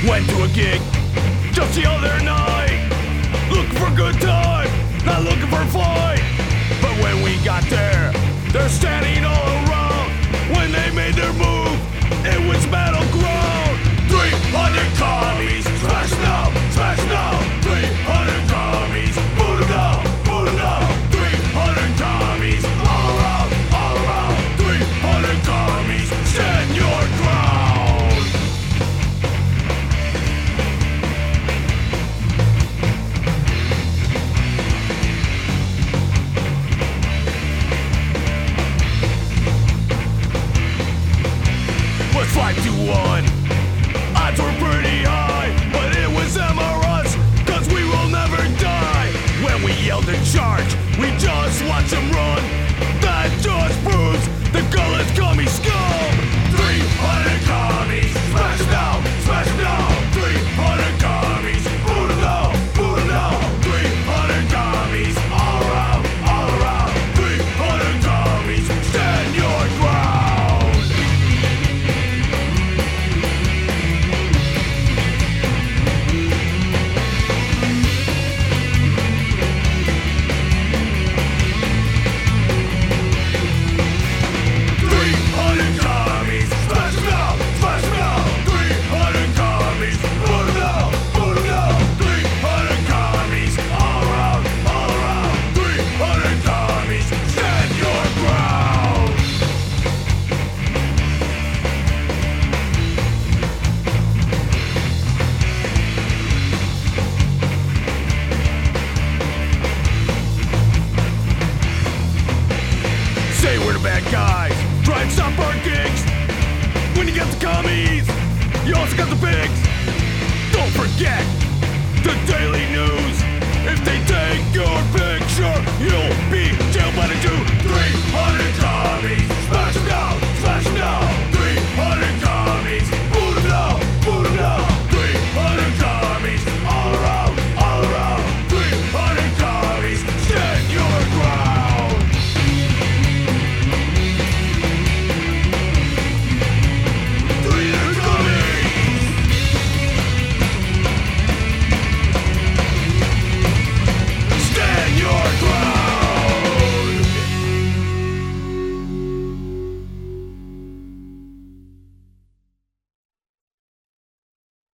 Went to a gig just the other night, looking for a good time, not looking for a fight. But when we got there, they're standing all around. When they made their move, it was battleground. 300 commies, smash now, smash now. 300 commies, boot them down, boot them down. 300 commies, all around, all around. 300 commies, stand your ground. Was 5-1. Odds were pretty high, but it was them or us, 'cause we will never die. When we yelled in charge, we just watched them run. That just proves the gullets commie scum. 300 commies, smash them down, smash them down. 300 commies, boot them down, boot them down. 300 commies, all around, all around. 300 commies, stand your ground. Say we're the bad guys, try and stop our gigs. When you got the commies, you also got the pigs. Don't forget the daily news. If they take your picture, you'll be jailed by the Jew. 300 commies.